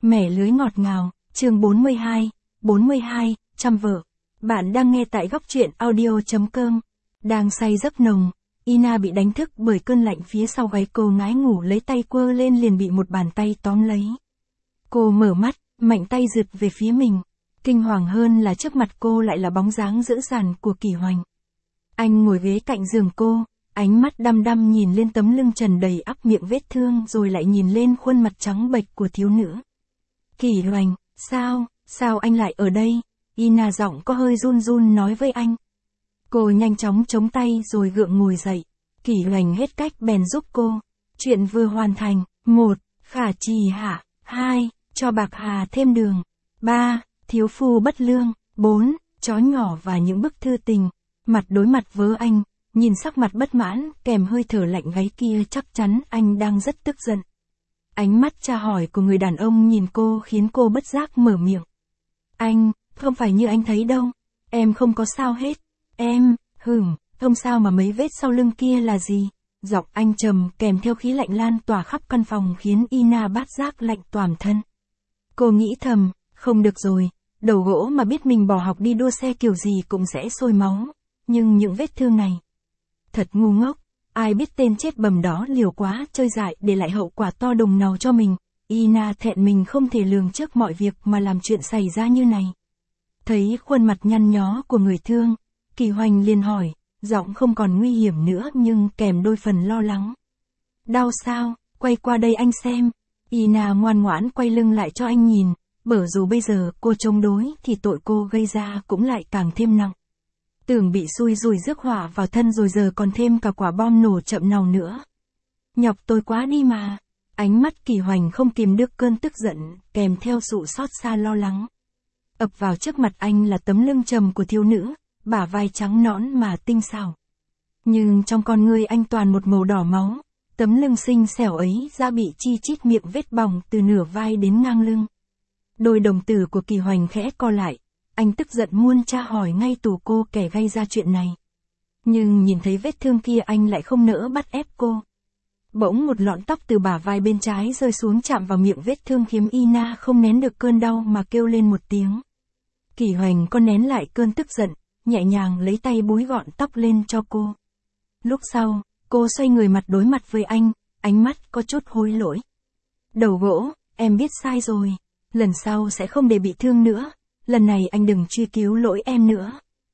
Mẻ lưới ngọt ngào, chương 42, trăm vợ. Bạn đang nghe tại góc truyện audio.com. Đang say giấc nồng, Ina bị đánh thức bởi cơn lạnh phía sau gáy cô ngái ngủ lấy tay quơ lên liền bị một bàn tay tóm lấy. Cô mở mắt, mạnh tay rượt về phía mình. Kinh hoàng hơn là trước mặt cô lại là bóng dáng dữ dằn của Kỷ Hoành. Anh ngồi ghế cạnh giường cô, ánh mắt đăm đăm nhìn lên tấm lưng trần đầy ắp miệng vết thương rồi lại nhìn lên khuôn mặt trắng bệch của thiếu nữ. Kỷ Hoành, sao anh lại ở đây? Ina giọng có hơi run run nói với anh. Cô nhanh chóng chống tay rồi gượng ngồi dậy. Kỷ Hoành hết cách bèn giúp cô. Chuyện vừa hoàn thành. 1. Khả trì hạ. 2. Cho bạc hà thêm đường. 3. Thiếu phu bất lương. 4. Chó nhỏ và những bức thư tình. Mặt đối mặt với anh, nhìn sắc mặt bất mãn, kèm hơi thở lạnh gáy kia chắc chắn anh đang rất tức giận. Ánh mắt tra hỏi của người đàn ông nhìn cô khiến cô bất giác mở miệng. Anh, không phải như anh thấy đâu. Em không có sao hết. Em, không sao mà mấy vết sau lưng kia là gì? Giọng anh trầm kèm theo khí lạnh lan tỏa khắp căn phòng khiến Ina bát giác lạnh toàn thân. Cô nghĩ thầm, không được rồi, đầu gỗ mà biết mình bỏ học đi đua xe kiểu gì cũng sẽ sôi máu. Nhưng những vết thương này, thật ngu ngốc, ai biết tên chết bầm đó liều quá chơi dại để lại hậu quả to đùng nào cho mình. Ina thẹn mình không thể lường trước mọi việc mà làm chuyện xảy ra như này. Thấy khuôn mặt nhăn nhó của người thương, Kỷ Hoành liền hỏi, giọng không còn nguy hiểm nữa nhưng kèm đôi phần lo lắng. Đau sao, quay qua đây anh xem. Ina ngoan ngoãn quay lưng lại cho anh nhìn, bởi dù bây giờ cô chống đối thì tội cô gây ra cũng lại càng thêm nặng. Tưởng bị xui rủi rước hỏa vào thân rồi giờ còn thêm cả quả bom nổ chậm nào nữa. Nhọc tôi quá đi mà. Ánh mắt Kỷ Hoành không kìm được cơn tức giận, kèm theo sự xót xa lo lắng. Ập vào trước mặt anh là tấm lưng trầm của thiếu nữ, bả vai trắng nõn mà tinh xảo. Nhưng trong con người anh toàn một màu đỏ máu, tấm lưng xinh xẻo ấy da bị chi chít miệng vết bỏng từ nửa vai đến ngang lưng. Đôi đồng tử của Kỷ Hoành khẽ co lại. Anh tức giận muốn tra hỏi ngay tù cô kẻ gây ra chuyện này. Nhưng nhìn thấy vết thương kia anh lại không nỡ bắt ép cô. Bỗng một lọn tóc từ bả vai bên trái rơi xuống chạm vào miệng vết thương khiến Ina không nén được cơn đau mà kêu lên một tiếng. Kỷ Hoành có nén lại cơn tức giận, nhẹ nhàng lấy tay búi gọn tóc lên cho cô. Lúc sau, cô xoay người mặt đối mặt với anh, ánh mắt có chút hối lỗi. Đầu gỗ, em biết sai rồi, lần sau sẽ không để bị thương nữa. Lần này anh đừng truy cứu lỗi em nữa.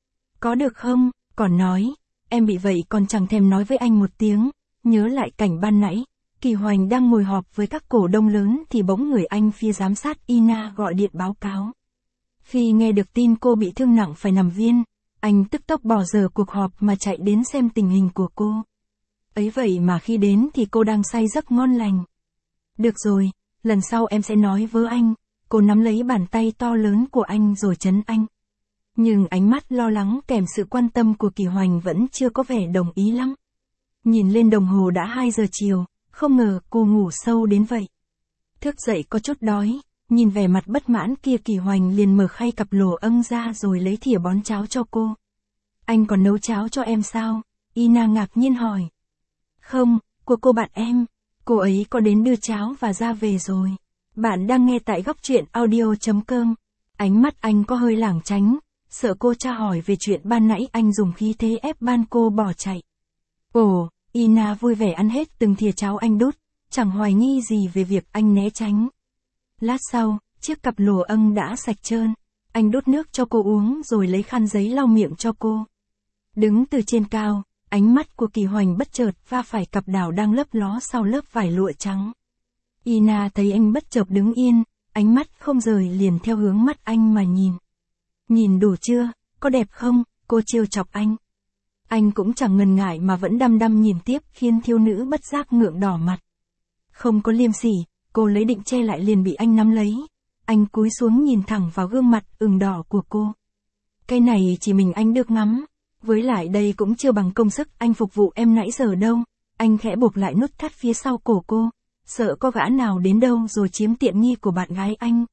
Có được không? Còn nói, em bị vậy còn chẳng thèm nói với anh một tiếng. Nhớ lại cảnh ban nãy, Kỷ Hoành đang ngồi họp với các cổ đông lớn thì bỗng người anh phía giám sát Ina gọi điện báo cáo. Khi nghe được tin cô bị thương nặng phải nằm viện, anh tức tốc bỏ giờ cuộc họp mà chạy đến xem tình hình của cô. Ấy vậy mà khi đến thì cô đang say giấc ngon lành. Được rồi, lần sau em sẽ nói với anh. Cô nắm lấy bàn tay to lớn của anh rồi trấn anh. Nhưng ánh mắt lo lắng kèm sự quan tâm của Kỷ Hoành vẫn chưa có vẻ đồng ý lắm. Nhìn lên đồng hồ đã 2 giờ chiều, không ngờ cô ngủ sâu đến vậy. Thức dậy có chút đói, nhìn vẻ mặt bất mãn kia Kỷ Hoành liền mở khay cặp lồ âng ra rồi lấy thìa bón cháo cho cô. Anh còn nấu cháo cho em sao? Ina ngạc nhiên hỏi. Không, của cô bạn em. Cô ấy có đến đưa cháo và ra về rồi. Bạn đang nghe tại góc truyện audio.com. Ánh mắt anh có hơi lảng tránh, sợ cô tra hỏi về chuyện ban nãy anh dùng khí thế ép ban cô bỏ chạy. Ồ, Ina vui vẻ ăn hết từng thìa cháo anh đút, chẳng hoài nghi gì về việc anh né tránh. Lát sau, chiếc cặp lồ âng đã sạch trơn, anh đút nước cho cô uống rồi lấy khăn giấy lau miệng cho cô. Đứng từ trên cao, ánh mắt của Kỷ Hoành bất chợt va phải cặp đào đang lấp ló sau lớp vải lụa trắng. Ina thấy anh bất chợt đứng yên, ánh mắt không rời liền theo hướng mắt anh mà nhìn. Nhìn đủ chưa, có đẹp không? Cô trêu chọc anh. Anh cũng chẳng ngần ngại mà vẫn đăm đăm nhìn tiếp khiến thiếu nữ bất giác ngượng đỏ mặt. Không có liêm sỉ, cô lấy định che lại liền bị anh nắm lấy. Anh cúi xuống nhìn thẳng vào gương mặt ửng đỏ của cô. Cái này chỉ mình anh được ngắm, với lại đây cũng chưa bằng công sức anh phục vụ em nãy giờ đâu. Anh khẽ buộc lại nút thắt phía sau cổ cô. Sợ có gã nào đến đâu rồi chiếm tiện nghi của bạn gái anh.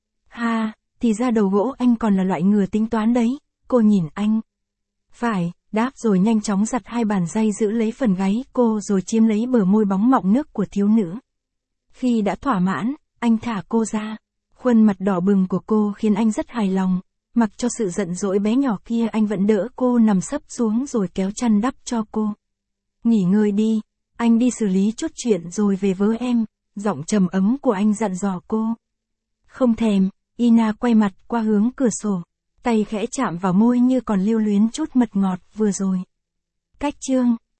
Ha, thì ra đầu gỗ anh còn là loại ngừa tính toán đấy. Cô nhìn anh. Phải, đáp rồi nhanh chóng giặt hai bàn tay giữ lấy phần gáy cô rồi chiếm lấy bờ môi bóng mọng nước của thiếu nữ. Khi đã thỏa mãn, anh thả cô ra. Khuôn mặt đỏ bừng của cô khiến anh rất hài lòng, mặc cho sự giận dỗi bé nhỏ kia anh vẫn đỡ cô nằm sấp xuống rồi kéo chăn đắp cho cô. Nghỉ ngơi đi, anh đi xử lý chút chuyện rồi về với em, giọng trầm ấm của anh dặn dò cô. Không thèm, Ina quay mặt qua hướng cửa sổ, tay khẽ chạm vào môi như còn lưu luyến chút mật ngọt vừa rồi. Cách chương